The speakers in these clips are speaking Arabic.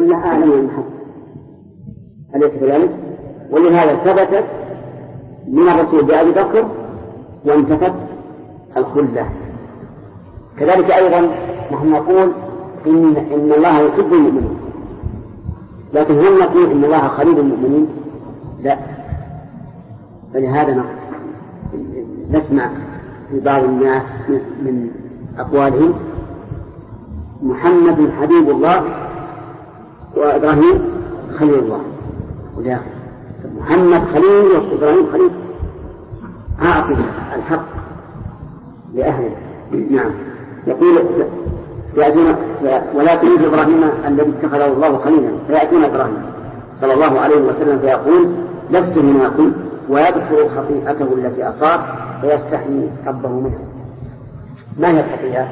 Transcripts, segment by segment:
كلها أعلم من محمد، أليس كذلك؟ ولهذا ثبتت من الرسول بأبي بكر وانتفت الخلة. كذلك أيضا نحن نقول إن الله يحب المؤمنين، لكن هل نقول إن الله خليل المؤمنين؟ لا. فلهذا نسمع في بعض الناس من أقوالهم محمد حبيب الله وإبراهيم خليل الله، ولا محمد خليل وإبراهيم خليل. أعطي الحق لأهله. نعم. يقول ولا تريد إبراهيم الذي اتخذه الله خليلا، فيأتون إبراهيم صلى الله عليه وسلم فيقول لست منكم، ويذكر خطيئته التي أصاب فيستحيي ربه منها. ما هي الخطيئة؟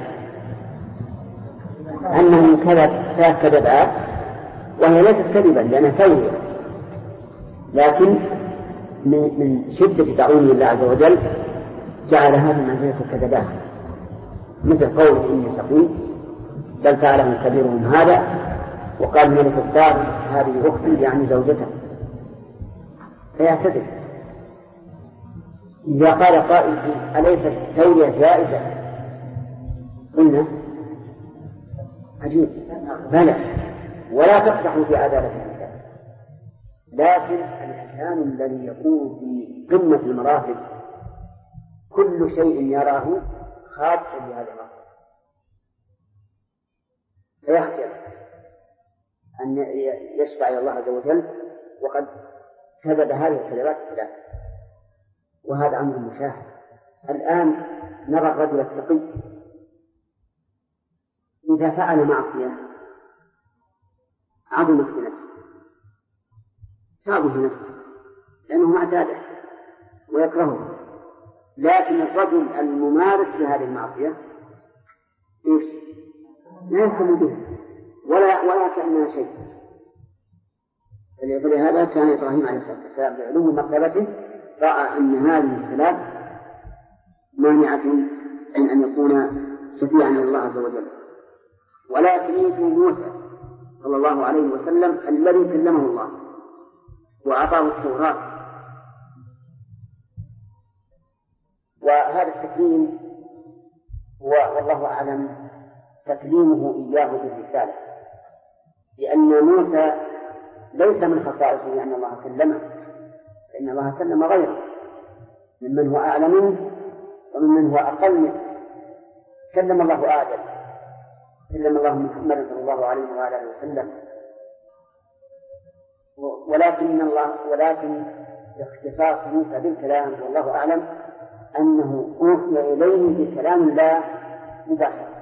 أنه كذب ثلاث كذبات، وهي ليست كذبا لأنها توهية، لكن من شدة تعظيم الله عز وجل جعلها من منزلة الكذبات، مثل قوله إني سقيم بل فعله كبيرهم هذا، وقال ملك الدار هذه أختي يعني زوجته، فيعتذر. إذا قال قائل أليست التولية جائزة؟ قلنا عجيب، بلى، ولا تقدح في عدالة الإنسان، لكن الإنسان الذي يكون في قمة المراتب كل شيء يراه خادع لهذا المرتبة، فيخجل أن يشفع إلى الله عز وجل وقد كذب هذه الكذبات الثلاث، وهذا أمر مشاهد. الآن نرى الرجل التقي إذا فعل معصية عظمت في نفسه، تعظم في نفسه لأنه معتاده ويكرهه، لكن الرجل الممارس لهذه المعصية إيش؟ لا يفهم بها ولا كأنها شيء. فلهذا كان إبراهيم عليه الصلاة والسلام بعلوم مرتبته رأى أن هذه الثلاث مانعة من أن يكون شفيعا لله عز وجل. ولكن يجي موسى صلى الله عليه وسلم الذي كلمه الله وأعطاه التوراة، وهذا التكليم هو والله أعلم تكليمه إياه بالرسالة، لأن موسى ليس من خصائصه أن الله كلمه، فإن الله كلم غيره ممن هو أعلى منه وممن هو أقل منه. كلم الله آدم، كلم الله محمد صلى الله عليه وآله وسلم، ولكن اختصاص موسى بالكلام والله أعلم أنه أوحي إليه بكلام الله مباشرة.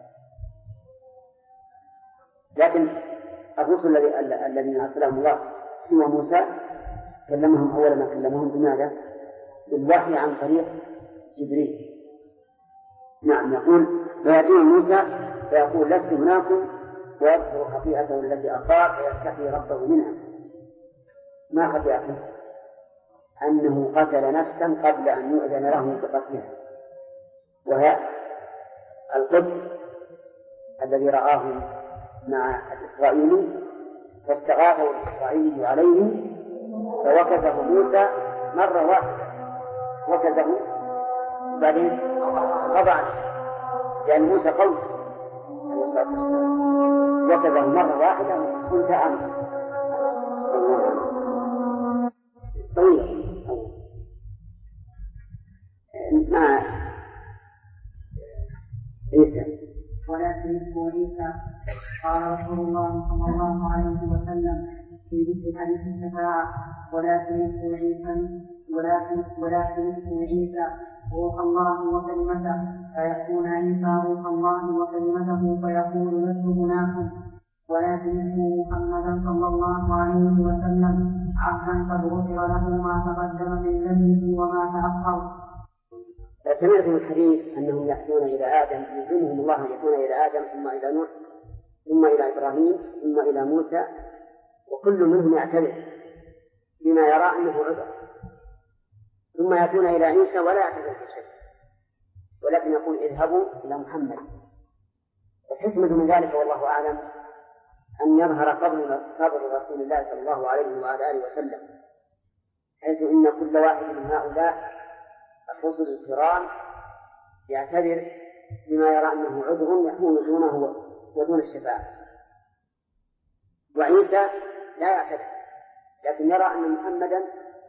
لكن الرسل الذين أرسلهم الله سوى موسى كلمهم أول ما كلمهم بماذا؟ بالوحي عن طريق جبريل. نعم. يقول فيأتون موسى فيقول لست هناكم، ويذكر خطيئته التي أصاب فيستحيي ربه منها. ما خطيئته؟ أنه قتل نفسا قبل أن يؤذن له بقتلها، وهي القتل الذي رآه مع الإسرائيلي فاستغاثه الإسرائيلي عليه فوكزه موسى مرة واحدة، وكزه بعدين طبعا لأن موسى قوي وكزه مرة واحدة وانتهى أمره طويل. مع عيسى ولكن اسمه عيسى قال رسول الله صلى الله عليه وسلم في ذكر حديث الشفاعة ولكن اسمه عيسى روح الله وكلمته، فيكون عيسى روح الله وكلمته فيقول لست هناكم، ولكن اسمه محمدا صلى الله عليه وسلم عبدا قد غفر له ما تقدم من ذنبه وما تأخر. سمعت من الحديث أنهم يأتون إلى آدم، يلزمهم الله أن يكون إلى آدم ثم إلى نوح ثم إلى إبراهيم ثم إلى موسى، وكل منهم يعتذر بما يرى أنه عذر، ثم يأتون إلى عيسى ولا يعتذر بشيء، ولكن يقول اذهبوا إلى محمد. الحكمة من ذلك والله أعلم أن يظهر فضل رسول الله صلى الله عليه وعلى آله وسلم، حيث إن كل واحد من هؤلاء الرسل الكرام يعتذر بما يرى أنه عذر يحول دونه ودون الشفاعة، وعيسى لا يعتذر لكن يرى أن محمدا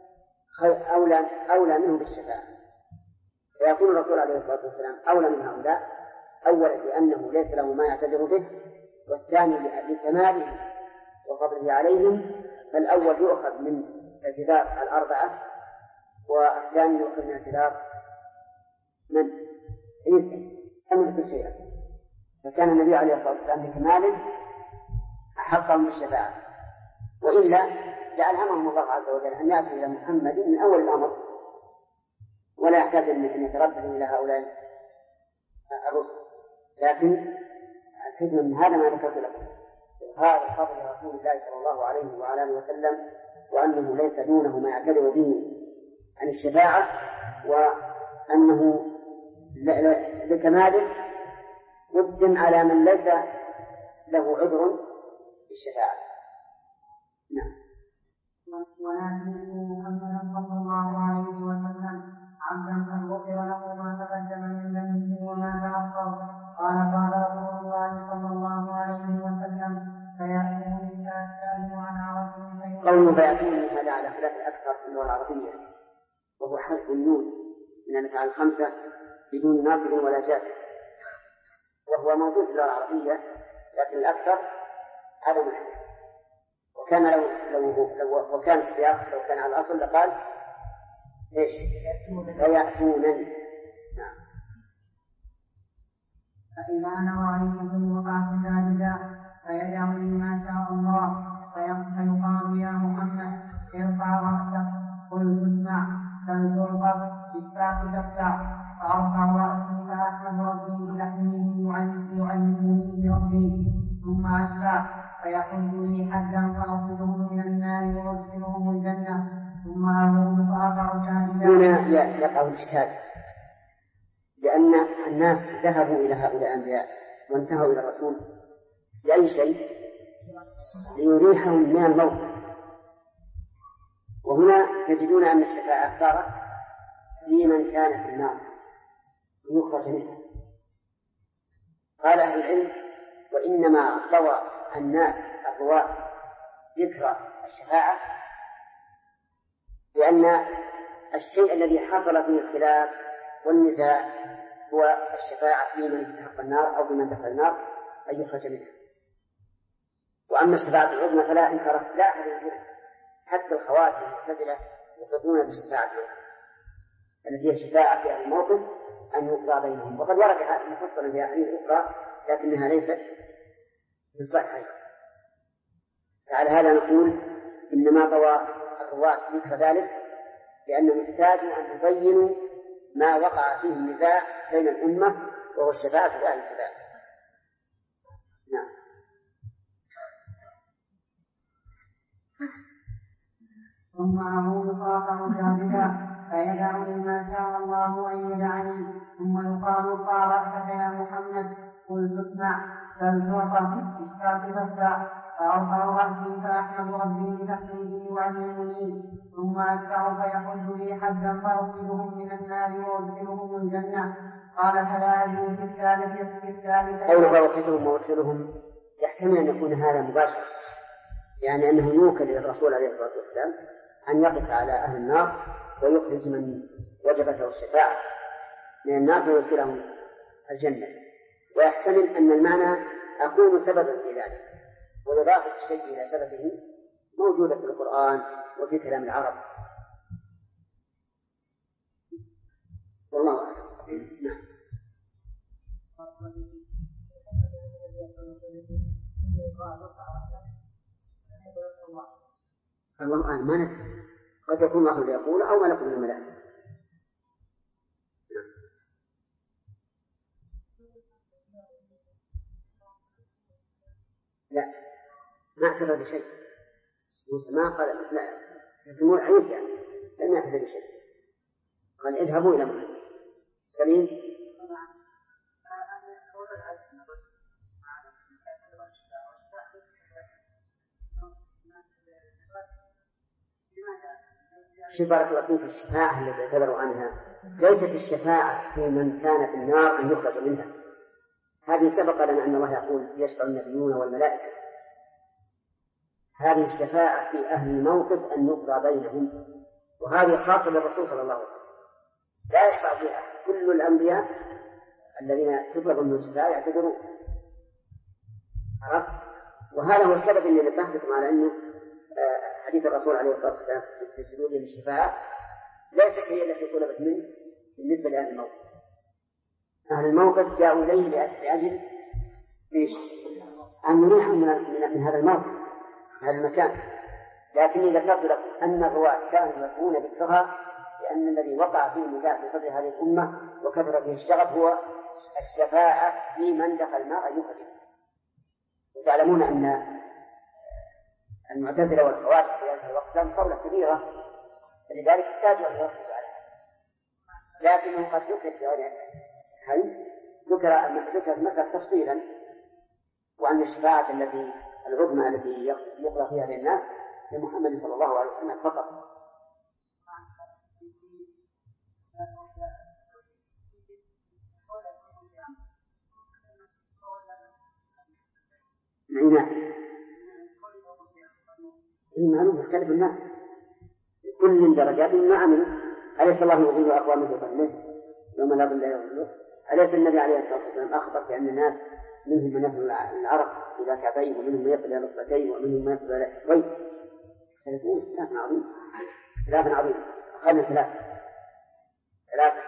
أولى منه بالشفاعة، فيكون الرسول عليه الصلاة والسلام أولى من هؤلاء، أولا لأنه ليس له ما يعتذر به، والثاني لكماله وفضله عليهم، فالأول يؤخذ من اعتذار الأربعة والثاني يؤخذ من اعتذار من؟ عيسى أمر كل شيء. فكان النبي عليه الصلاة والسلام بكماله أحقهم بالشفاعة، وإلا لألهمهم الله عز وجل أن يأتوا إلى محمد من أول الأمر ولا يحتاج أن يترددوا إلى هؤلاء الرسل. لكن الحكمة من هذا ما ذكرت لكم، هذا فضل رسول الله صلى الله عليه وعلى آله وسلم، وأنه ليس دونه ما يعتذر به عن الشفاعة، وأنه لكماله قدم على من ليس له عذر بالشفاعة. نعم. ونبيه محمدا صلى الله عليه وسلم عبدا قد غفر له ما تقدم من ذنبه وما تأخر. قال رسول الله صلى الله عليه وسلم: فيأتوني فأسأله عن عرفه. قوله فيأتوني هذا على خلاف الأكثر في اللغة العربية، وهو حذف النون من الأفعال الخمسة بدون ناصب ولا جازم، وهو موجود في اللغة العربية، لكن الأكثر عدم الحذف. وكان وكان السياق لو كان على الأصل لقال إيش؟ فيأتونني. نعم. فإذا أنا رأيت في الوقعة ذلك فيدعوني ما شاء الله، فيقال: يا محمد ارفع رأسك، قل اسمع، فلتعطى بالساق تفتح، فأرفع رأسي فأحمد ربي بتحميده يعلمني بربي، ثم أشفع فيحج لي حجا فأخذهم من النار وأدخلهم الجنة، ثم أموت فأقع ساجدا. هنا يقع الإشكال، لأن الناس ذهبوا إلى هؤلاء الأنبياء وانتهوا إلى الرسول لأي شيء؟ ليريحهم من الموت. وهنا تجدون أن الشفاعة صارت في من كان في النار ويخرج منها. قال أهل العلم: وإنما روى الناس الرواة ذكر الشفاعة لأن الشيء الذي حصل فيه الخلاف والنزاع هو الشفاعة في من استحق النار أو بمن دخل النار أن يخرج منها. وأما الشفاعة العظمى فلا إنكار لا أحد ينكرها، حتى الخوارج المعتزلة يقرون بالشفاعة التي هي الشفاعة في أهل الموقف أن يقضى بينهم، وقد ورد هذا مفصلا في أحاديث أخرى لكنها ليست بالصحيح. فعلى هذا نقول إنما روى الرواة ذكر ذلك لأنهم احتاجوا أن يبينوا ما وقع فيه النزاع بين الأمة وهو الشفاعة في أهل الكتاب. نعم. ثم أعود فأقع ساجدا فيدعني ما شاء الله أن يدعني، ثم يقال: ارفع رأسك يا محمد، قل تسمع، فلتعطى بالساق تفتح، فأرفع رأسي فأحمد ربي بتحميده يعلمني، ثم أدفع فيحج لي حجا فأخرجهم من النار وأدخلهم الجنة. قال: فلا أدري في الثالثة. قول فأخرجهم وأدخلهم يحتمل أن يكون هذا مباشر، يعني أنه يوكل للرسول عليه الصلاة والسلام أن يقف على أهل النار ويخرج من وجبته الشفاعة من النار ويدخلهم الجنة. ويحتمل أن المعنى أكون سببا في ذلك، وإضافة الشيء إلى سببه موجودة في القرآن وفي كلام العرب. والله أعلم. نعم. الله أعلم، ما ندري، قد يكون الله يقول أو ملك من الملائكة. لا، ما اعتذر بشيء. موسى ما قال لا، لكن عيسى لم يعتذر بشيء، قال اذهبوا إلى محمد. سليم. بارك الله فيك. الشفاعة التي اعتذروا عنها ليست الشفاعة في من كان في النار أن يخرج منها، هذه سبق لنا أن الله يقول يشفع النبيون والملائكة. هذه الشفاعة في أهل الموقف أن يقضى بينهم، وهذه خاصة بالرسول صلى الله عليه وسلم، لا يشفع فيها كل الأنبياء الذين تطلب من الشفاعة يعتذرون. وهذا هو السبب أني نبهتكم على أنه حديث الرسول عليه الصلاة والسلام في سجود للشفاعة ليست هي التي طلبت منه بالنسبة لأهل الموقف. أهل الموقف جاءوا إليه لأجل أن يريحهم من هذا الموقف، هذا المكان. لكني ذكرت لكم أن الرواة كانوا يكون ذكرها لأن الذي وقع فيه النزاع في صدر هذه الأمة وكثر فيه الشغب هو الشفاعة في من دخل النار أن يخرج. وتعلمون أن المعتزلة والخوارج في هذا الوقت لهم صولة كبيرة، فلذلك احتاجوا أن يركزوا عليها. لكنه قد ذكر في هذا ذكر المسألة تفصيلا، وأن الشفاعة العظمى التي يقرأ فيها للناس لمحمد صلى الله عليه وسلم فقط. نعم، المعلوم يختلف الناس كل درجات ما عملوا. أليس الله يضل أقواما بظلمه يوم لا ظل إلا ظله؟ أليس النبي عليه الصلاة والسلام أخبر بأن الناس منهم من يصل العرق إلى كعبين، ومنهم من يصل إلى ركبتين، ومنهم من يصل إلى حقوين؟ يختلفون خلاف عظيم. أخذنا ثلاثة.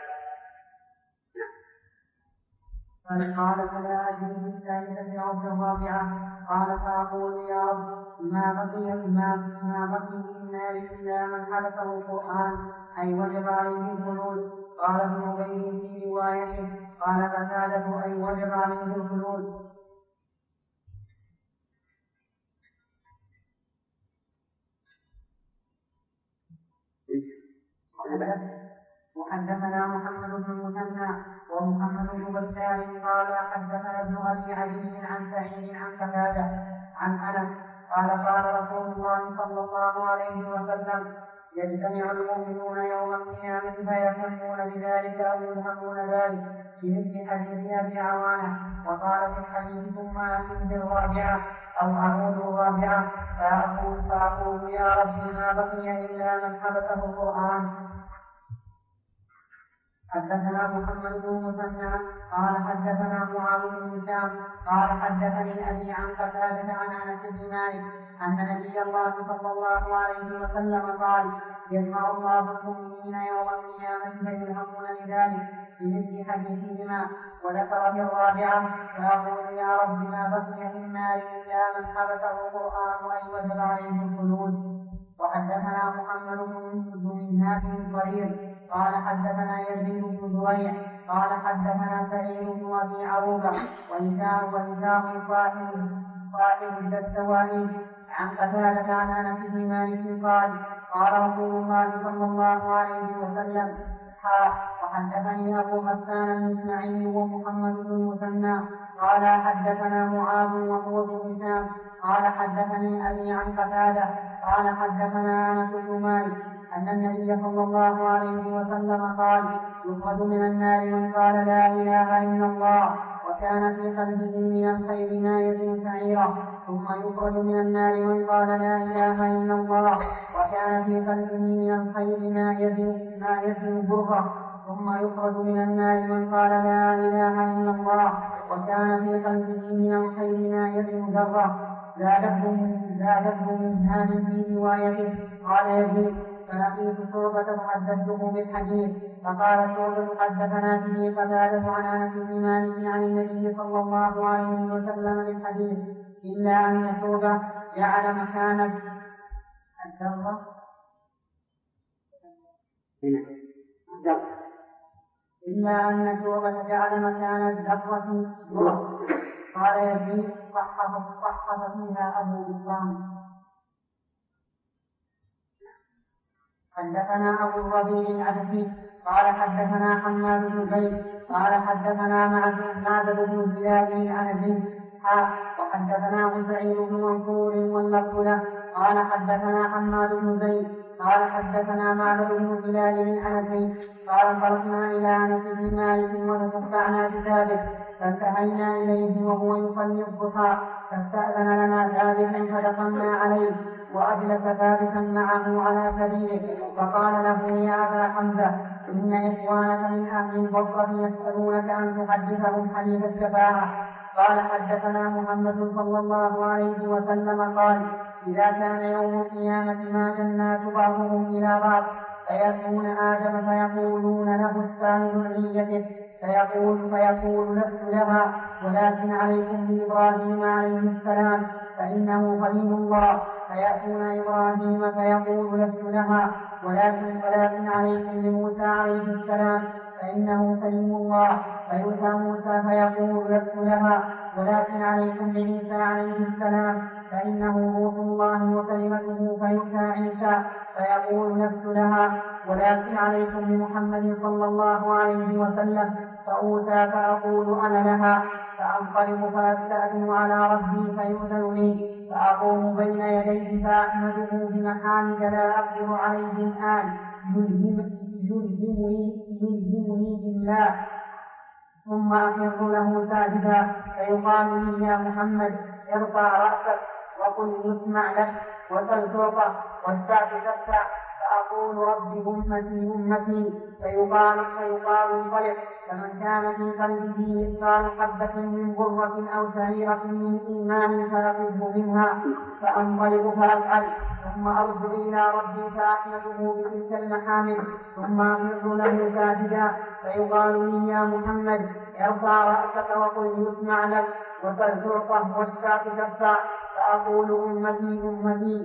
قال فلا أدري في الثالثة أو في الرابعة. قال فأقول يا رب ما بقي في النار إلا من حدثه القرآن أي وجب عليه الخلود. قال ابن عبيد في روايته قال قتادة أي وجب عليه الخلود. وحدثنا محمد بن المثنى ومحمد بن بشار قال حدثنا ابن ابي عدي عن سعيد عن قتادة عن انس قال قال رسول الله صلى الله عليه وسلم يجتمع المؤمنون يوم القيامة فيفهمون بذلك او يلهمون ذلك في مثل حديث ابي عوانة. وقال في الحديث ثم اتم بالرابعة او اعود الرابعة فاقول يا رب ما بقي الا من حبسه القرآن. حدثنا محمد بن المثنى قال حدثنا معاذ بن هشام قال حدثني ابي عن قتادة عن انس بن مالك ان نبي الله صلى الله عليه وسلم قال يجمع الله المؤمنين يوم القيامة فيلهمون لذلك بمثل حديثهما. وذكر في الرابعة فأقول يا رب ما بقي في النار إلا من حبسه القرآن أي وجب عليه الخلود. وحدثنا محمد بن منهاج الضرير قال حدثنا يزيد بن زريع قال حدثنا سعيد بن ابي عروبه وهشام صاحب الدستوائي عن قتادة عن انس بن مالك قال رسول الله صلى الله عليه وسلم وحدثني ابو غسان المسمعي ومحمد بن المثنى قال حدثنا معاذ وهو بن هشام قال حدثني ابي عن قتادة قال حدثنا انس بن مالك أن النبي صلى الله عليه وسلم قال يخرج من النار من قال لا إله إلا الله وكان في قلبه من الخير ما يزن سعيرا ثم يخرج من النار من قال لا إله إلا الله وكان في قلبه من الخير ما يزن بره ثم يخرج من النار من قال لا إله إلا الله وكان في قلبه من الخير ما يزن ذره. زادته من هذه في روايته. قال يزيد فلقيت شعبة فحدثته بالحديث فقال شعبة حدثنا به قتادة عن انس بن مالك عن النبي صلى الله عليه وسلم بالحديث إلا أن شعبة جعل مكان الذرة إلا أن شعبة جعل مكان الذرة قال يزيد صحف فيها أبو بكر. حدثنا أبو الربيع العبدي قال حدثنا حماد بن زيد قال حدثنا معبد بن زياد العنبي وحدثنا سعيد بن منصور واللفظ له قال حدثنا حماد بن زيد قال حدثنا معبد بن هلال عن زيد قال انطلقنا إلى أنس بن مالك وتتبعنا بثابت فانتهينا إليه وهو يصلي الضحى فاستأذن لنا ثابت فدخلنا عليه وأجلس ثابتا معه على سريره فقال له يا أبا حمزة إن إخوانك من أهل البصرة يسألونك أن تحدثهم حديث الشفاعة. قال حدثنا محمد صلى الله عليه وسلم قال إذا كان يوم القيامة ما الناس بعضهم إلى بعض فيأتون آدم فيقولون له الثاني ذريته فيقول لست لها ولكن عليكم بإبراهيم عليه السلام فإنه خليل الله. فيأتون إبراهيم فيقول لست لها ولكن عليكم بموسى عليه السلام فإنه كليم الله. فيؤتى موسى فيقول لست لها ولكن عليكم بعيسى عليه السلام فإنه روح الله وكلمته. فيؤتى عيسى فيقول لست لها ولكن عليكم بمحمد صلى الله عليه وسلم فأوتى فأقول أنا لها. فأنقلب فأستأذن على ربي فيؤذن لي فأقوم بين يديه فأحمده بمحامد لا أقدر عليه الآن يلهمني بالله ثم أخر له ساجدا فيقال لي يا محمد ارفع رأسك وقل يسمع لك وسل تعطى والساعة تفتح فأقول رب أمتي فيقال انطلق. فمن كان في قلبه مثقال حبة من برة أو شعيرة من إيمان فأخذه منها فأنطلق فأفعل ثم أرجع إلى ربي فأحمده بتلك المحامد ثم أخر له ساجدا فيقال لي يا محمد ارفع رأسك وقل يسمع لك وسل تعطى والساعة تفتح فأقول أمتي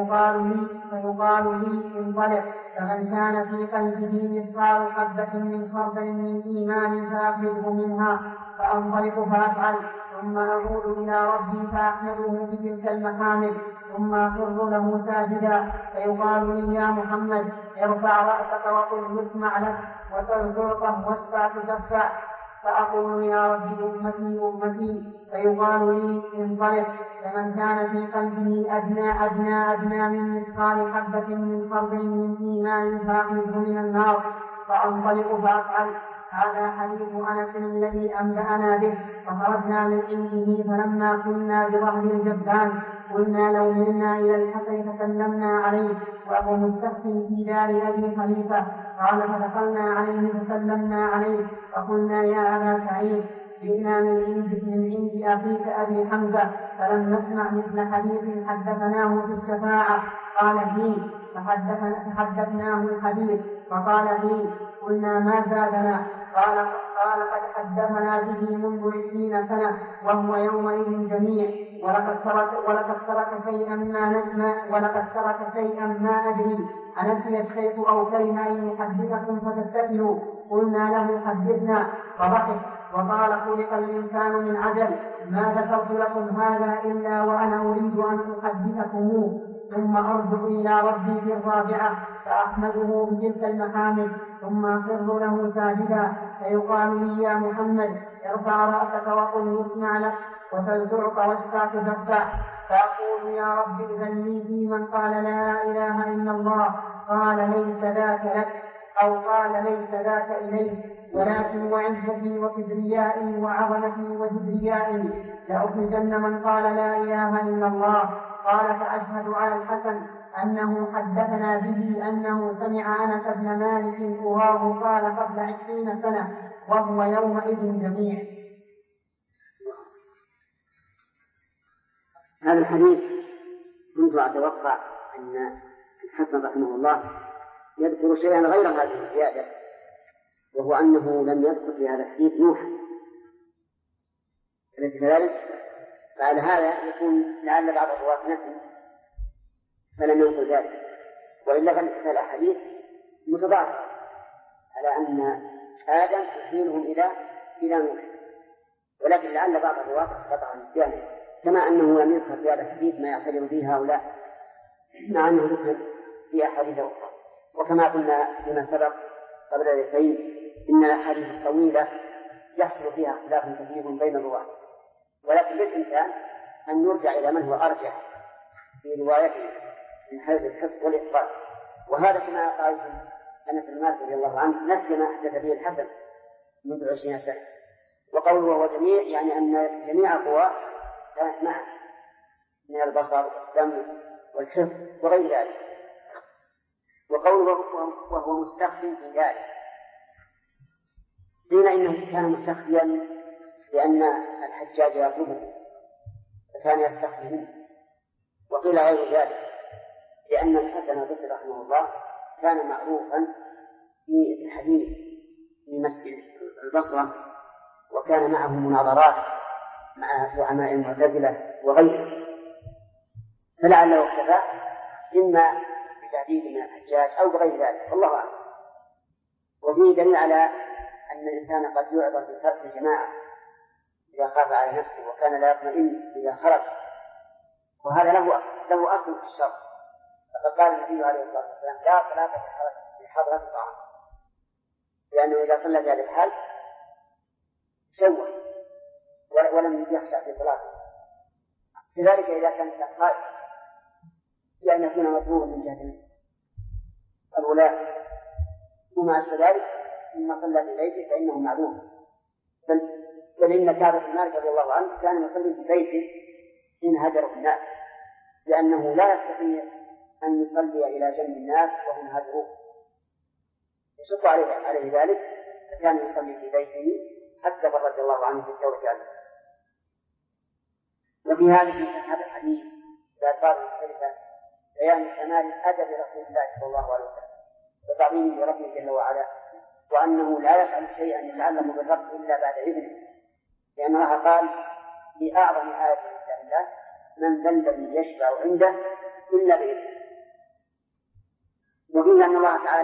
فيقال لي انطلق. فمن كان في قلبه مثقال حبة من خردل من إيمان فأخذه منها فأنطلق فأفعل ثم أعود إلى ربي فأحمده بتلك المحامد ثم أخر له ساجدا فيقال لي يا محمد ارفع رأسك وقل يسمع لك وسل تعطى والساعة تفتح فأقول يا ربي أمتي فيقال لي انطلق. فمن كان في قلبه أدنى من مثقال حبة من خردل من إيمان فأخذه من النار فأنطلق فأفعل. هذا حديث أنس الذي أنبأنا به. فخرجنا من عنده فلما كنا بظهر الجبان قلنا لو ملنا إلى الحسن فسلمنا عليه وهو مستخف في دار أبي خليفة. قال فدخلنا عليه فسلمنا عليه فقلنا يا أبا سعيد جئنا من عند أخيك أبي حمزة فلم نسمع مثل حديث حدثناه في الشفاعة قال فيه فحدثناه الحديث فقال فيه قلنا ما زادنا قال قد حدثنا به منذ 20 سنة وهو يومئذ جميع ولقد ترك شيئا ما أدري أنسي الشيخ أو كره أن يحدثكم فتتكلوا. قلنا له حدثنا فضحك وقال خلق الإنسان من عجل ما ذكرت لكم هذا إلا وأنا أريد أن أحدثكموه. ثم أرجع إلى ربي في الرابعة فأحمده بتلك المحامد ثم أخر له ساجدا فيقال لي يا محمد ارفع رأسك وقل يسمع لك وسل تعطى والساعة تفتح فأقول يا رب إذن لي في من قال لا إله إلا الله قال ليس ذاك لك أو قال ليس ذاك إليك ولكن وعزتي وكبريائي وعظمتي وكبريائي لأخرجن من قال لا إله إلا الله. قال فأشهد على الحسن أنه حدثنا به أنه سمع أنس بن مالك أراه قال قبل 20 سنة وهو يومئذ جميع. هذا الحديث كنت أتوقع أن الحسن رحمه الله يذكر شيئا غير هذه الزيادة وهو أنه لم يذكر في هذا الحديث نوح أليس كذلك؟ فعلى هذا يكون لعل بعض الرواة نسي فلم ينقل ذلك وإلا فالأحاديث متضاربة على أن آدم يحيلهم إلى نوح ولكن لعل بعض الرواة اسقط عن نسيانه كما أنه لم يذكر في هذا الحديث ما يعتبر به هؤلاء مع أنه ذكر في أحاديث أخرى. وكما قلنا فيما سبق قبل ذلك إن الأحاديث الطويلة يحصل فيها اختلاف كثير بين الرواة ولكن بالإمكان أن يرجع إلى من هو أرجح في روايته من حيث الحفظ والإتقان. وهذا كما قال أنس بن مالك رضي الله عنه نسي ما أحدث به الحسن منذ 20 سنة. وقوله وهو جميع يعني أن جميع القوى كانت معه من البصر والسمع والحفظ وغير ذلك. وقوله وهو مستخفي في ذلك قيل إنه كان مستخفيا لأن الحجاج يطلبه فكان يستخفي منه. وقيل غير ذلك لأن الحسن البصري رحمه الله كان معروفا في الحديث في مسجد البصرة، وكان معه مناظرات مع زعماء المعتزلة وغيره، فلعله اكتفى إما بتعديل من الحجاج أو بغير ذلك، والله أعلم. وفيه دليل على أن الإنسان قد يعذر بفرق الجماعة إذا خاف على نفسه وكان لا يطمئن إذا خرج، وهذا له أصل في الشرع. فقد قال النبي عليه الصلاة والسلام لا صلاة في حضرة الطعام، لأنه إذا صلى في هذه الحال شوش ولم يخشع في صلاته. كذلك إذا كان خائف لأن يكون مطلوبا من جهة الولاة وما أشبه ذلك ثم صلى في بيته فإنه معلوم. بل إن كعب بن مالك رضي الله عنه كان يصلي في بيته حين هجره الناس، لأنه لا يستطيع أن يصلي إلى جنب الناس وهم هجروه، يشق عليه ذلك، فكان يصلي في بيته حتى فرج الله عنه في التوبة عليه. وفي هذا الحديث بألفاظ مختلفة بيان كمال أدب رسول الله صلى الله عليه وسلم وتعظيمه لربه جل وعلا، وأنه لا يفعل شيئا يتعلق بالرب إلا بعد إذنه، لأن الله قال في أعظم آية من كتاب الله من ذا الذي يشفع عنده إلا بإذنه. وفيها أن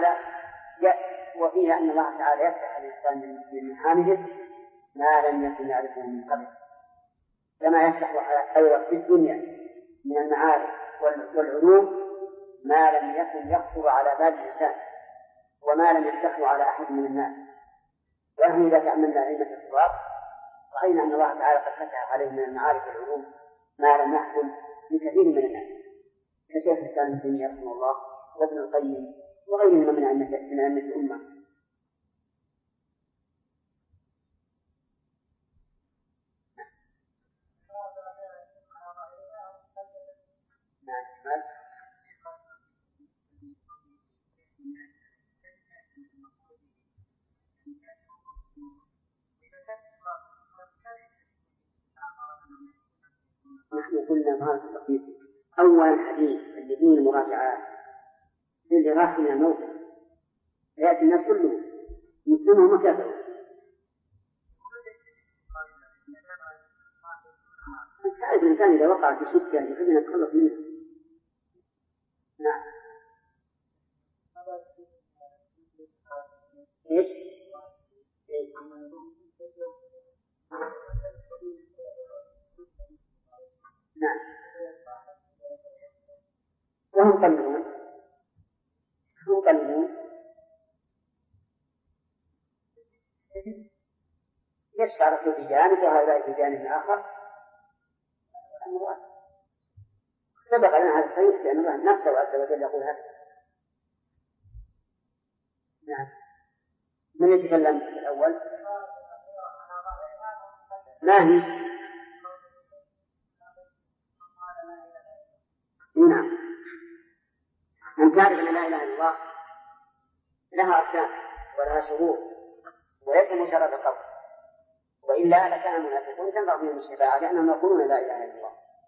الله تعالى يفتح الإنسان من محامده ما لم يكن يعرفه من قبل، كما يفتح أيضا في الدنيا من المعارف والعلوم ما لم يكن يخطر على بال الإنسان وما لم يفتحه على أحد من الناس. ونحن إذا تأملنا علم الصغار رأينا أن الله تعالى قد فتح عليه من المعارف والعلوم ما لم يحصل لكثير من الناس، كشيخ الإسلام ابن تيمية رحمه الله وابن القيم وغيرهما من أئمة الأمة. نحن قلنا بهذا التقييد أول الحديث اللي فيه المراجعات اللي راح من الموقف يأتي الناس كلهم مسلمهم وكافرهم. تعرف الإنسان إذا وقع في شدة يحب أن يتخلص منها. نعم. إيش؟ نعم. وهم قلبون يشفع رسول في جانب وهؤلاء في جانب آخر. سبق لنا هذا الصحيح لأن الله نفسه عز وجل يقول هذا. نعم. من يتكلم في الأول؟ ما هي؟ نعم. أن تعرف أن لا إله إلا الله لها أركان ولها شروط وليس مجرد قول، وإلا لكان المنافقون تنبع فيهم الشفاعة لأنهم يقولون لا إله إلا الله.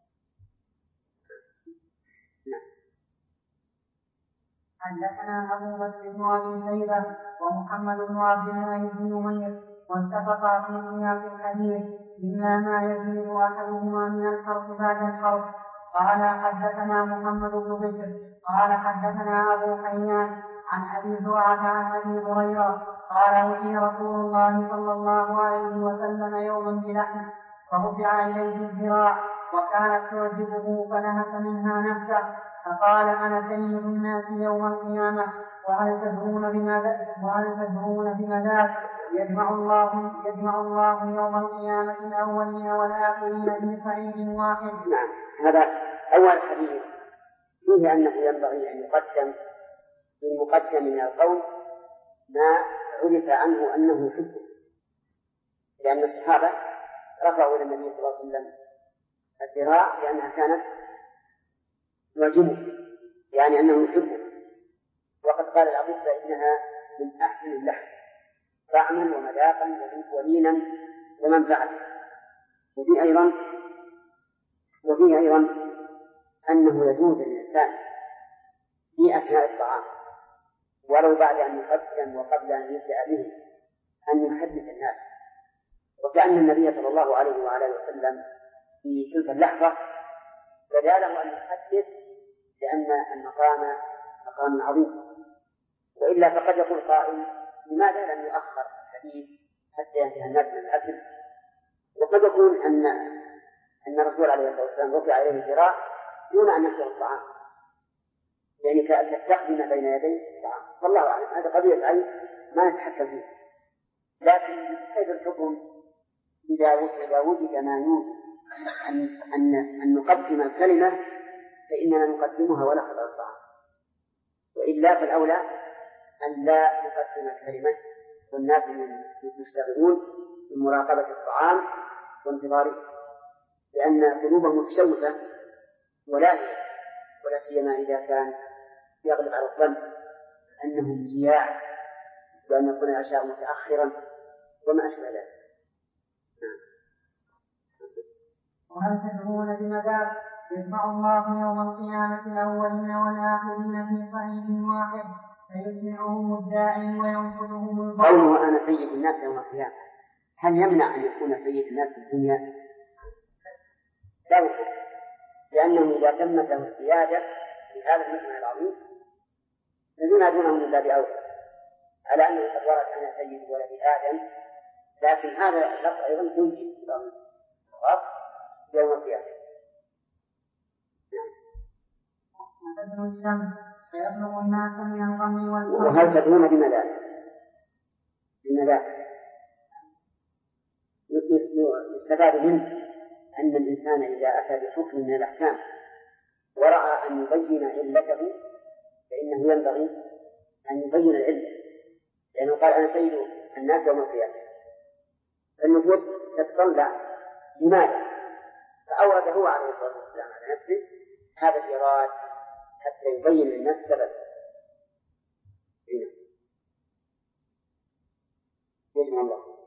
حدثنا أبو بكر بن أبي شيبة ومحمد بن عبد الله بن نمير واتفقا في سياق الحديث إلا ما يزيد أحدهما من الحرف بعد الحرف. قال حدثنا محمد بن بشر قال حدثنا أبو حيان عن أبي زرعة عن أبي هريرة قال أوتي رسول الله صلى الله عليه وسلم يوما بلحم فرفع إليه الذراع وكانت تعجبه فنهك منها نفسه فقال أنا سيد الناس يوم القيامة وهل تدرون بما ذاك؟ يجمع الله يوم القيامة الأولين والآخرين في صعيد واحد. نعم. هذا أول حديث وفيه أنه ينبغي أن يقدم في المقدم من القول ما عرف عنه أنه يحبه، لأن الصحابة رفعوا إلى النبي صلى الله عليه وسلم الذراع لأنها كانت واجبه، يعني أنه يحبه. وقد قال الأطباء إنها من أحسن اللحم طعما ومذاقا ولينا ومنفعة. وفيه أيضا أنه يجوز للإنسان في أثناء الطعام ولو بعد أن يقدم وقبل أن يبدأ به أن يحدث الناس، وكأن النبي صلى الله عليه وعلى وسلم في تلك اللحظة بدا له أن يحدث، لأن المقام مقام عظيم. وإلا فقد يقول قائل لماذا لم يؤخر الحديث حتى ينتهي الناس من الأكل؟ وقد يكون أن الرسول عليه الصلاة والسلام رفع عليه الذراع دون أن يحضر الطعام، يعني كالتقدمة بين يدي الطعام. والله أعلم، هذا قضية عين ما نتحكم فيه، لكن كيف الحكم إذا وجد ما يوجد أن نقدم الكلمة فإننا نقدمها ولا خطر الطعام، وإلا فالأولى أن لا نقدم الكلمة والناس مشتغلون بمراقبة الطعام وانتظاره، لأن قلوبهم متشوفة ولاهية، ولا سيما إذا كان يغلب على الظن أنهم جياع وأن يكون العشاء متأخرا وما أشبه ذلك. وهل تدعون بمدار يجمع الله يوم القيامة الأولين والآخرين في صعيد واحد فيسمعهم الداعي وينفذهم البصر؟ قوله أنا سيد الناس يوم القيامة هل يمنع أن يكون سيد الناس في الدنيا؟ لا يمكن، لأنه إذا تمت له السيادة في هذا المجمع العظيم فبما دونه من باب أولى، على أنه قد ورد أنا سيد ولد آدم، لكن هذا اللفظ أيضا يمكن يوم القيامة. فيبلغ الناس من الغم والفرح. وهل تدرون بماذا؟ يستفاد منه أن الإنسان إذا أتى بحكم من الأحكام ورأى أن يبين علته فإنه ينبغي أن يبين العلة، لأنه قال أنا سيد الناس يوم القيامة، فالنفوس تتطلع لماذا؟ فأورد هو عليه الصلاة والسلام على نفسه هذا الإراد حتى يبين للناس السبب. يجمع الله.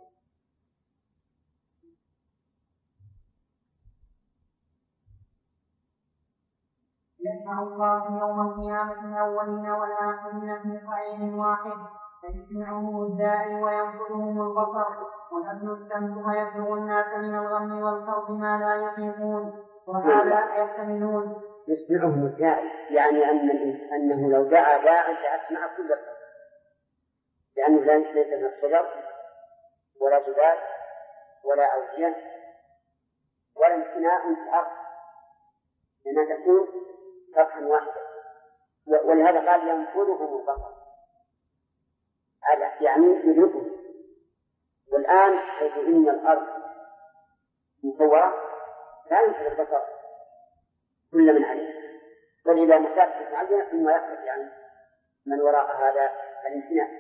يجمع الله يوم القيامة الأولين والآخرين في صعيد واحد فيسمعهم الداعي وينفذهم البصر وتبلغ الشمس ويبلغ الناس من الغم والكرب ما لا يطيقون وهذا يحتملون. يسمعهم الداعي يعني أنه لو دعا داع لأسمع كل شيء، لأنه ليس هناك شجر ولا جبال ولا أودية ولا انحناء في الأرض، لأنها تكون سطحا واحدا، ولهذا قال ينفذهم البصر، هذا يعني يدركه. والآن حيث إن الأرض مكورة لا ينفذ البصر كل من عليه، بل إذا مسافة معينة ثم يخرج يعني من وراء هذا الانحناء.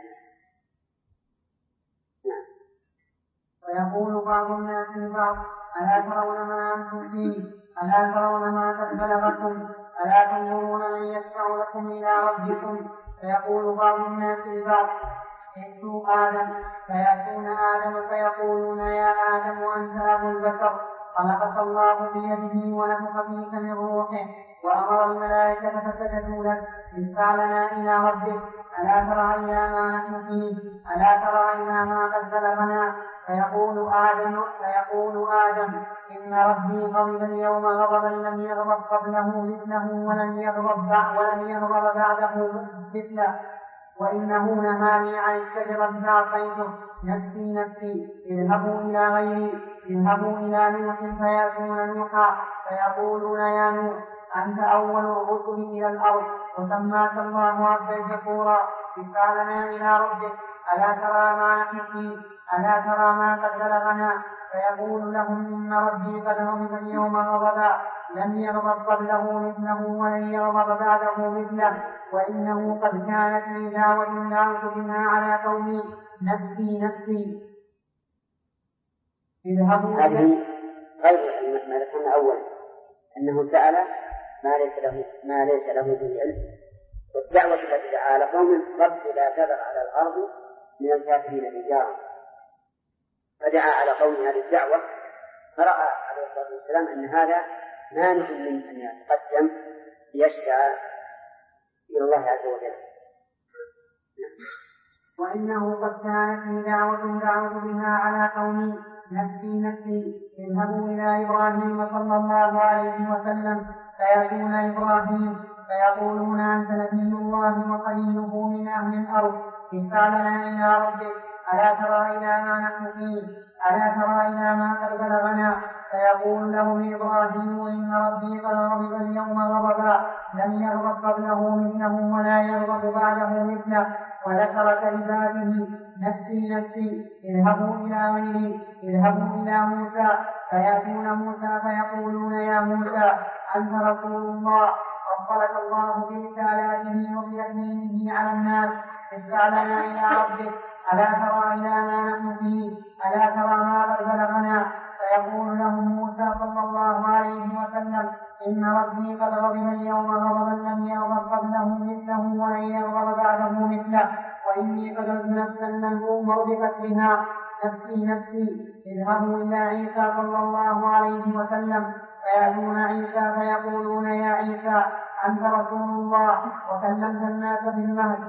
نعم. ويقول بعض الناس لبعض ألا ترون ما أنتم فيه؟ ألا ترون ما قد بلغكم؟ ألا تنظرون من يشفع لكم إلى ربكم؟ فيقول بعض الناس لبعض ائتوا آدم، فيأتون آدم فيقولون يا آدم أنت أبو البشر، خلقك الله بيده ونفخ فيك من روحه وأمر الملائكة فسجدوا لك، ادفع لنا إلى ربك، ألا ترى إلى ما نحن فيه؟ ألا ترى إلى ما قد بلغنا؟ فيقول آدم إن ربي غضب اليوم غضبا لم يغضب قبله مثله ولن يغضب بعده مثله، وإنه نهاني عن الشجرة فأعطيته، نفسي نفسي، اذهبوا إلى غيري، اذهبوا إلى نوح فيأتون نوحا فيقولون يا نوح أنت أول الرسل إلى الأرض وسماك الله عبدا شكورا، ادفع لنا إلى ربك، ألا ترى ما نحن فيه؟ ألا ترى ما قد بلغنا؟ فيقول لهم إن ربي قد غضب اليوم غضبا لم يغضب قبله مثله ولن يغضب بعده مثله، وإنه قد كانت لي دعوة دعوت بها على قومي نفسي نفسي. هذه غير ما ذكرنا أولا أنه سأل ما ليس له به علم، والدعوة التي دعا على قوم رب لا تذر على الأرض من الكافرين ديارا، فدعا على قوم هذه الدعوة، فرأى عليه الصلاة والسلام أن هذا مانع من أن يتقدم ليشفع إلى الله عز وجل. وإنه قد كانت لي دعوة دعوت بها على قومي نفسي نفسي. اذهبوا إلى إبراهيم صلى الله عليه وسلم فيأتون إبراهيم فيقولون أنت نبي الله وخليله من أهل الأرض، ادفع لنا إلى ربك ألا ترى إلى ما نحن فيه، ألا ترى إلى ما قد بلغنا. فيقول لهم إبراهيم إن ربي قد غضب اليوم غضبا لم يغضب قبله مثله ولا يغضب بعده مثله. وذكر كلماته نفسي نفسي. اذهبوا إلى غيري، اذهبوا إلى موسى فيأتون موسى فيقولون يا موسى أنت رسول الله أرسلك الله برسالاته وبتكليمه على الناس، ادفع لنا إلى ربك ألا ترى إلى ما نحن فيه، ألا ترى ما قد بلغنا. فيقول لهم موسى صلى الله عليه وسلم إن ربي قد غضب اليوم غضبا لم يغضب قبله مثله ولن يغضب بعده مثله، وإني قتلت نفسا لم أؤمر بقتلها نفسي نفسي. اذهبوا إلى عيسى صلى الله عليه وسلم فيأتون عيسى فيقولون يا عيسى أنت رسول الله وكلمت الناس بالمهد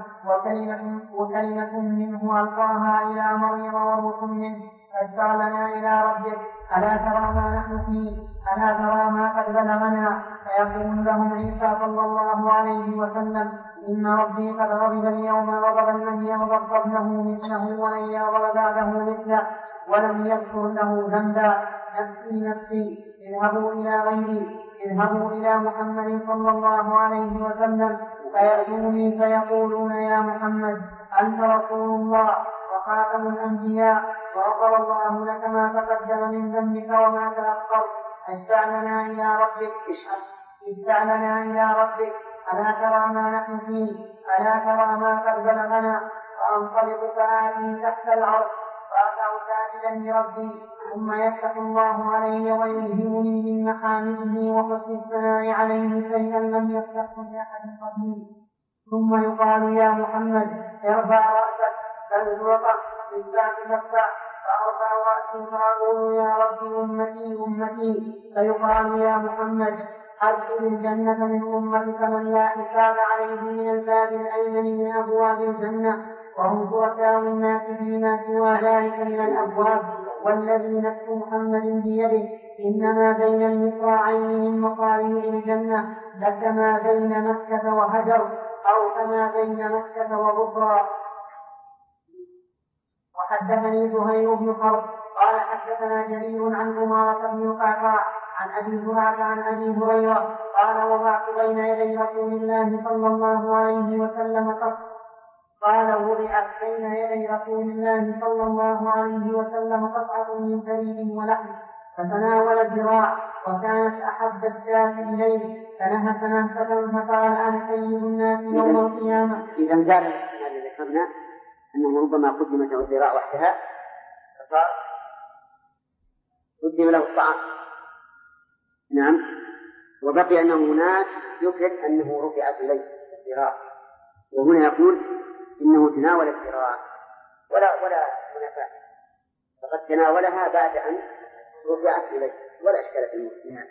وكلمة منه ألقاها إلى مريم وروح منه، فادفع لنا إلى ربك ألا ترى ما نحن فيه، ألا ترى ما قد بلغنا. فيقول لهم عيسى صلى الله عليه وسلم إن ربي قد غضب اليوم غضبا لم يغضب قبله مثله ولن يغضب بعده مثله، ولم يذكر له ذنبا نفسي نفسي. اذهبوا إلى غيري، اذهبوا إلى محمد صلى الله عليه وسلم فيأتوني فيقولون يا محمد أنت رسول الله وخاتم الأنبياء وغفر الله لك ما تقدم من ذنبك وما تأخر، ادفع لنا إلى ربك ادفع لنا إلى ربك ألا ترى ما نحن فيه، ألا ترى ما قد بلغنا. فأنطلق فآتي تحت العرش فأقع ساجدا لربي، ثم يفتح الله علي ويلهمني من محامده وحسن الثناء عليه شيئا لم يفتحه لأحد قبلي. ثم يقال يا محمد ارفع رأسك فالزوقه بالذات تفتح، فأرفع رأسي فأقول يا ربي أمتي أمتي، فيقال يا محمد أدخل الجنة من أمتك من لا حساب عليه من الباب الأيمن من أبواب الجنة، وهم شركاء الناس فيما سوى ذلك من الأبواب، والذي نفس محمد بيده إنما بين المصراعين من مصاريع الجنة لكما بين مكة وهجر أو كما بين مكة وبصرى. وحدثني زهير بن حرب قال حدثنا جرير عن عمارة بن القعقاع عن أبي زرعة عن أبي هريرة قال وضعت بين يدي رسول الله صلى الله عليه وسلم قطعة من ثريد ولحم فتناول الذراع وكانت أحب الشاة إليه فنهت نهفة فقال أنا سيد الناس يوم القيامة. إذا زال الذي ذكرنا أنه ربما قدمت الذراع وحدها فصار قدم له الطعام، نعم، وبقي أنه هناك يفهم أنه رفعت إليه الذراع، وهنا يقول إنه تناول الذراع ولا منافاة، فقد تناولها بعد أن رفعت إليه ولا إشكال في المسلمين.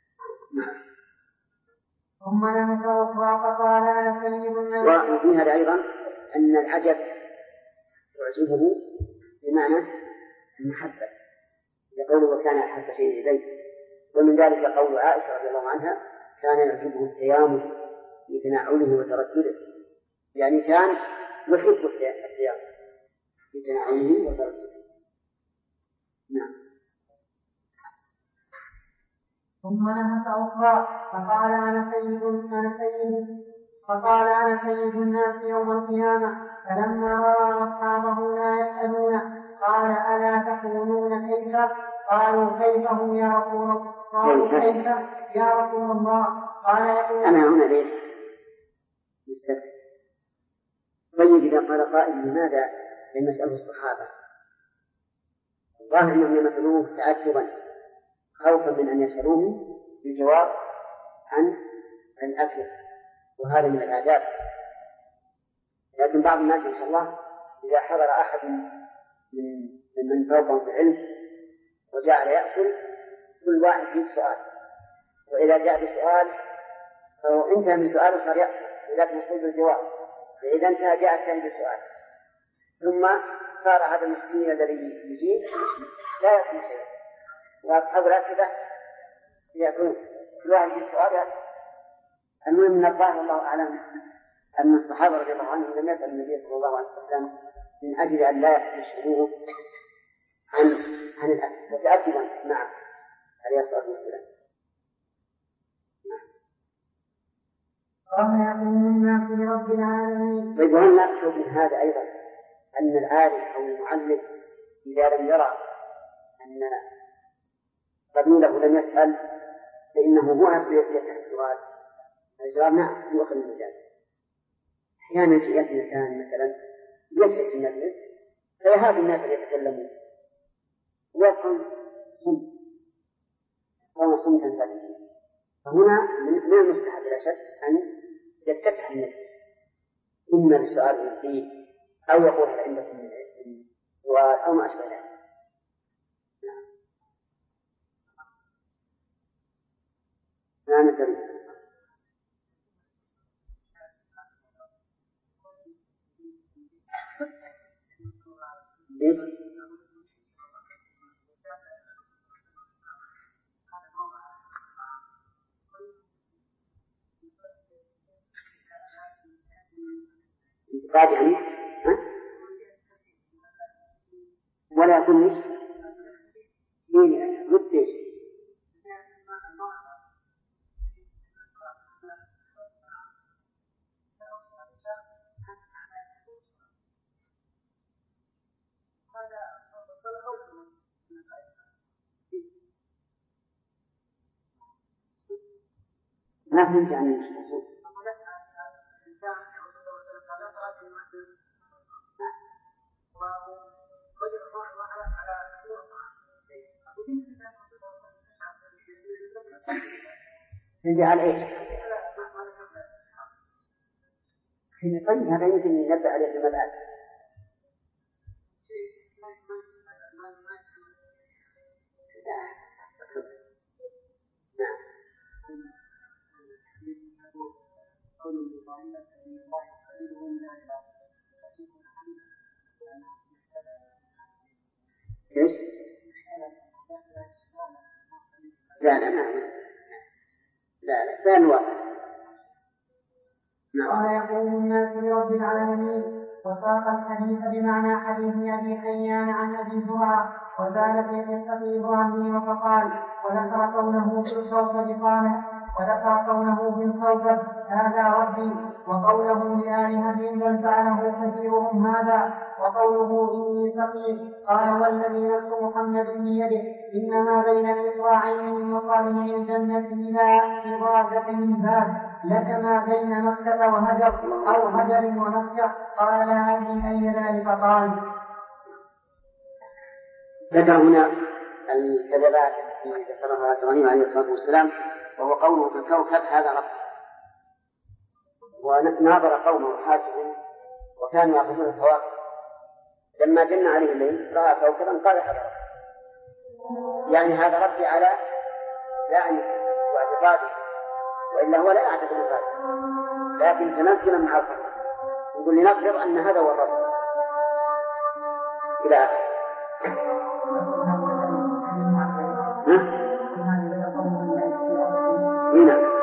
ثم نهت أخرى فقال أنا سيد الناس. وفي هذا أيضا أن العجب يعجبه بمعنى المحبة، يقول وكان أحب شيء إليه، ومن ذلك قول عائشة رضي الله عنها كان يعجبه التيامن بتناوله وترجله، يعني كان يحب التيامن بتناوله وترجله. نعم. ثم نهت أخرى فقال أنا سيد الناس يوم القيامة، فلما رأى أصحابه لا يسألون قال ألا تقولون كيف؟ قالوا كيف هم يا رسول الله؟ قالوا كيف يا رسول الله؟ قال يقول أنا هنا ليش؟ مستفيد. طيب إذا قال قائل لماذا لم يسأله الصحابة؟ الظاهر أنهم لم يسألوه تأدبا خوفا من أن يسألوه بالجواب عن الأكل، وهذا من الآداب. لكن بعض الناس إن شاء الله إذا حضر أحد من فوقهم في العلم وجعل يأكل كل واحد فيه سؤال، وإذا جاء بسؤال أو انتهى من سؤاله صار يأكل ولكن يقول بالجواب، فإذا انتهى جاء الثاني بسؤال، ثم صار هذا المسكين الذي يجيب لا يأكل شيئا، وأصحاب الأسئلة يأكلون كل واحد يجيب سؤال. المهم من الظاهر والله أعلم أن الصحابة رضي الله عنهم لم يسأل النبي صلى الله عليه وسلم من أجل أن لا يشغلوه عن الأكل وتأدبا معه عليه الصلاة والسلام. قال يقول الناس لرب العالمين. طيب وهل نأخذ من هذا أيضا أن العالم أو المعلم إذا لم يرى أن قبيله لم يسأل فإنه هو يفتح السؤال؟ الجواب نعم يؤخذ من ذلك. أحيانا يأتي إنسان مثلا يجلس في المجلس فيهاب الناس أن يتكلمون ويكون صمت أو صمتا سليما، فهنا من المستحب لا شك أن يفتتح المجلس إما بسؤال فيه أو يقول هل عندكم من سؤال أو ما أشبه ذلك. نعم سليم. ليش؟ انتقاد يعني؟ ولا يكون ليش؟ ضد ايش؟ ما فهمت عن المقصود. تنبي على ايش؟ طيب هذا يمكن ينبه عليه في الآن. ايش؟ لا نوافق. قال يقول الناس لرب العالمين. وساق الحديث بمعنى حديث أبي حيان عن أبي زرعة وزاد في قصة إبراهيم فقال وذكر قوله في الكوكب هذا ربي، وقوله لآلهتهم بل فعله كثيرهم هذا، وقوله إني فقير. قال والذي نفس محمد بيده إنما بين الإصبعين من مصابيح الجنة إلى إضافة من باب لك ما بين مكة وهجر أو هجر ومكة. قال لا أدري أي ذلك قال. ذكر هنا الكذبات التي ذكرها إبراهيم عليه الصلاة والسلام، وهو قوله في الكوكب هذا رب. وناظر قومه حاجهم وكانوا يأخذون الكواكب، لما جن عليه الليل رأى كوكبا قال هذا رب، يعني هذا ربي على زعمه واعتقاده، وإلا هو لا يعتقد ذلك، لكن تنزلا مع القصر يقول لنقدر أن هذا هو الرب إلى آخر. هنا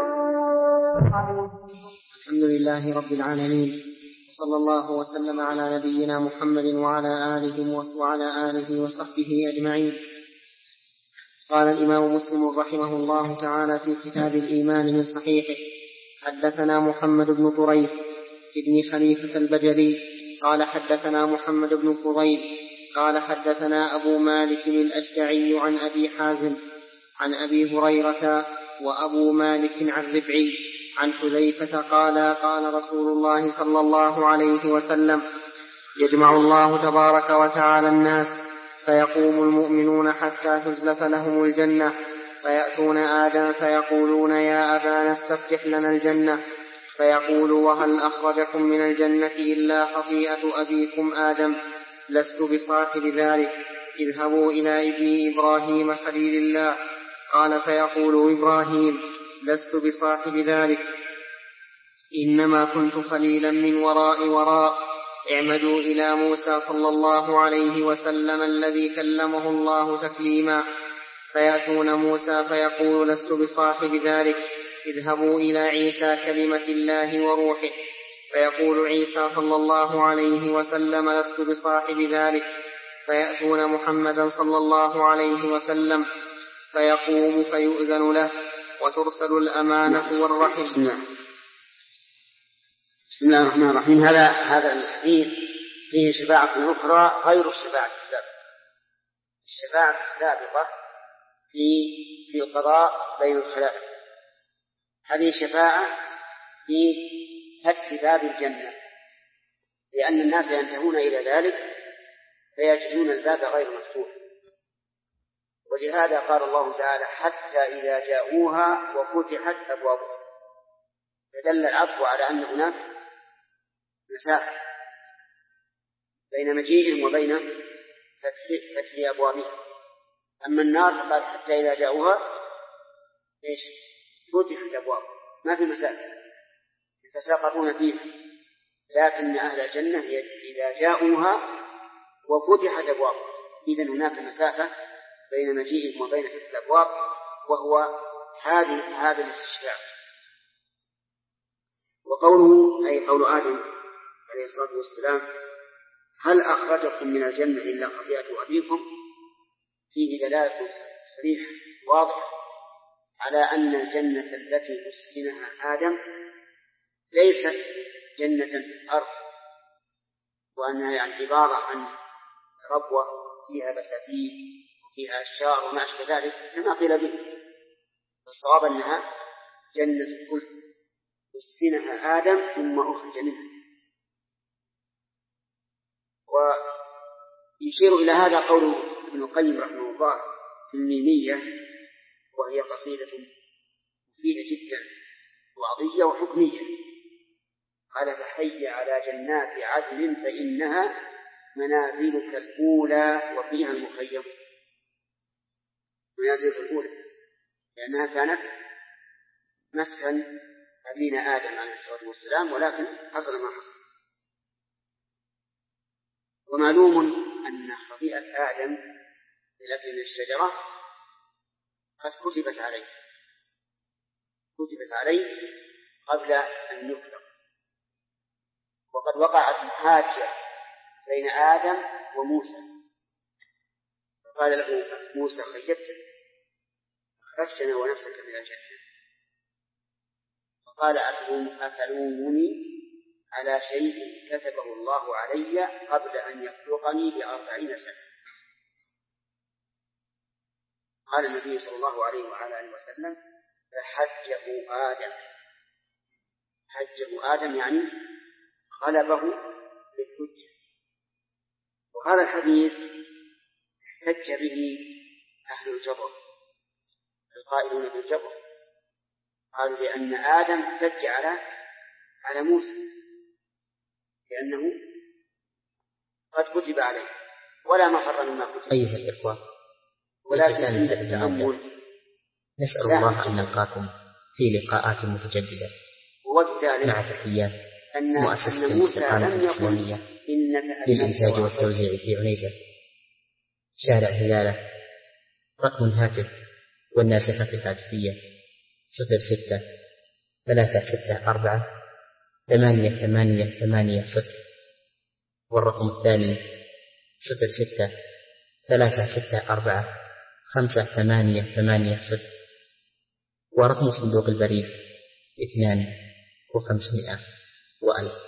الحمد لله رب العالمين، صلى الله وسلم على نبينا محمد وعلى آله وصحبه أجمعين. قال الإمام مسلم رحمه الله تعالى في كتاب الإيمان من صحيحه: حدثنا محمد بن طريف بن خليفة البجلي قال حدثنا محمد بن فضيل قال حدثنا أبو مالك الأشجعي عن أبي حازم عن أبي هريرة وأبو مالك عن ربعي عن حذيفة قال قال رسول الله صلى الله عليه وسلم يجمع الله تبارك وتعالى الناس فيقوم المؤمنون حتى تزلف لهم الجنة فيأتون آدم فيقولون يا أبانا استفتح لنا الجنة فيقول وهل أخرجكم من الجنة إلا خطيئة أبيكم آدم لست بصاحب ذلك اذهبوا إلى ابن إبراهيم خليل الله قال فيقول إبراهيم لست بصاحب ذلك إنما كنت خليلا من وراء اعمدوا إلى موسى صلى الله عليه وسلم الذي كلمه الله تكليما فيأتون موسى فيقول لست بصاحب ذلك اذهبوا إلى عيسى كلمة الله وروحه فيقول عيسى صلى الله عليه وسلم لست بصاحب ذلك فيأتون محمدا صلى الله عليه وسلم فيقوم فيؤذن له وترسل الأمانة والرحم. بسم الله الرحمن الرحيم. هذا الحديث فيه شفاعة أخرى غير الشفاعة السابقة. الشفاعة السابقة في القضاء بين الخلائق، هذه شفاعة في فتح باب الجنة، لأن الناس ينتهون إلى ذلك فيجدون الباب غير مفتوح، ولهذا قال الله تعالى حتى إذا جاءوها وفتحت أبوابها، فدل العطف على أن هناك مسافة بين مجيئهم وبين فتح أبوابها. أما النار فقال حتى إذا جاءوها فتحت أبوابها، ما في مسافة يتساقطون فيها، لكن أهل الجنة إذا جاءوها وفتحت أبوابها، إذن هناك مسافة بين مجيئهم وبين فتح الأبواب، وهو هذا الاستشفاع. وقوله أي قول آدم عليه الصلاة والسلام هل أخرجكم من الجنة إلا خطيئة أبيكم، فيه دلالة صريحة واضحة على أن الجنة التي أسكنها آدم ليست جنة في الأرض، وأنها يعني عبارة عن ربوة فيها بساتين وفيها أشجار وما أشبه ذلك كما قيل به. الصواب أنها جنة خلد أسكنها آدم ثم أخرج منها. ويشير إلى هذا قول ابن القيم رحمه الله في الميمية، وهي قصيدة مفيدة جدا وعظية وحكمية. قال فحي على جنات عدن فإنها منازلك الأولى وفيها المخيم. منازلك الأولى لأنها كانت مسكن أبينا آدم عليه الصلاة والسلام، ولكن حصل ما حصل. ومعلوم أن خطيئة آدم بالأكل من الشجرة قد كتبت عليه قبل أن يخلق، وقد وقعت محاجة بين آدم وموسى، فقال له موسى خيبتنا أخرجتنا ونفسك من الجنة، فقال أتلومني على شيء كتبه الله علي قبل أن يخلقني ب40 سنة. قال النبي صلى الله عليه وعلى آله وسلم فحجه آدم يعني غلبه بالحجة. وهذا الحديث احتج به أهل الجبر القائلون بالجبر، قالوا لأن آدم احتج على موسى لأنه قد كتب عليه ولا مفر مما كتب. أيها الإخوة، ولكن عند التأمل نسأل الله أن نلقاكم في لقاءات متجددة، مع تحيات مؤسسة الاستقامة الإسلامية للإنتاج والتوزيع في عنيزة، شارع هلالة، رقم الهاتف والناسخة الهاتفية 06-364-8880، والرقم الثاني 06-364-5880، ورقم صندوق البريد 2500 وألف.